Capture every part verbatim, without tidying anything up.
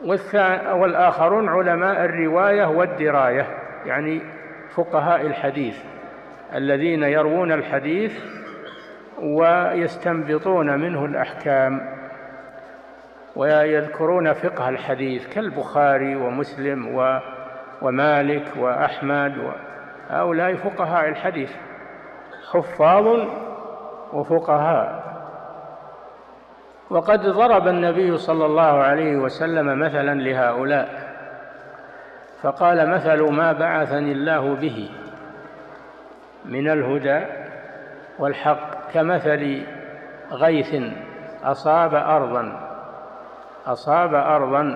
والآخرون علماء الرواية والدراية، يعني فقهاء الحديث الذين يروون الحديث ويستنبطون منه الأحكام ويذكرون فقه الحديث كالبخاري ومسلم ومالك وأحمد، هؤلاء فقهاء الحديث حفاظ وفقهاء. وقد ضرب النبي صلى الله عليه وسلم مثلا لهؤلاء فقال: مثل ما بعثني الله به من الهدى والحق كمثل غيث أصاب أرضا أصاب أرضا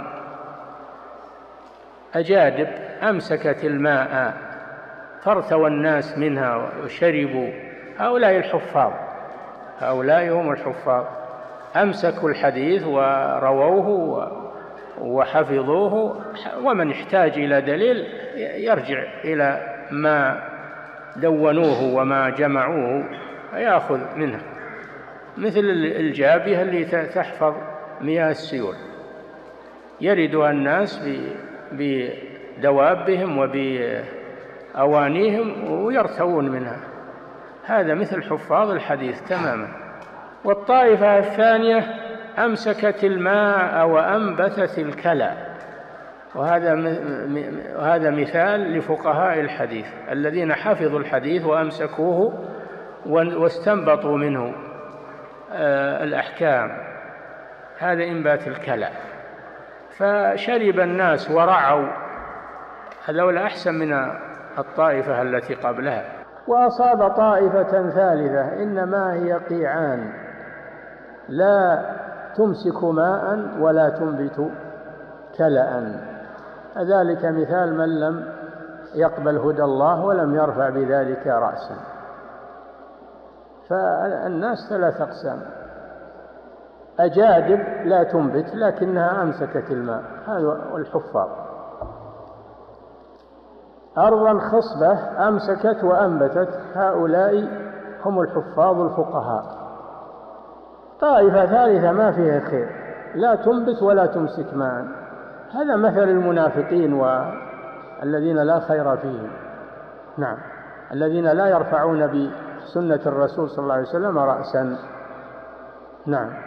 أجادب أمسكت الماء فارتوى الناس منها وشربوا. هؤلاء الحفاظ، هؤلاء هم الحفاظ، أمسكوا الحديث ورووه وحفظوه، ومن يحتاج إلى دليل يرجع إلى ما دونوه وما جمعوه يأخذ منه، مثل الجابية اللي تحفظ مياه السيول، يردها الناس بدوابهم وبأوانيهم ويرتوون منها. هذا مثل حفاظ الحديث تماما. والطائفة الثانية أمسكت الماء وأنبتت الكلى، وهذا وهذا مثال لفقهاء الحديث الذين حفظوا الحديث وأمسكوه واستنبطوا منه الأحكام. هذا إنبات الكلى، فشرب الناس ورعوا، هذول أحسن من الطائفة التي قبلها. وأصاب طائفة ثالثة إنما هي قيعان لا تمسك ماء ولا تنبت كلأ، ذلك مثال من لم يقبل هدى الله ولم يرفع بذلك رأسا. فالناس ثلاث أقسام: أجادب لا تنبت لكنها أمسكت الماء، هذا الحفاظ. أرضا خصبة أمسكت وأنبتت، هؤلاء هم الحفاظ الفقهاء. طائفة ثالثة ما فيها خير، لا تنبت ولا تمسك ماء، هذا مثل المنافقين والذين لا خير فيهم. نعم، الذين لا يرفعون بسنة الرسول صلى الله عليه وسلم رأسا. نعم.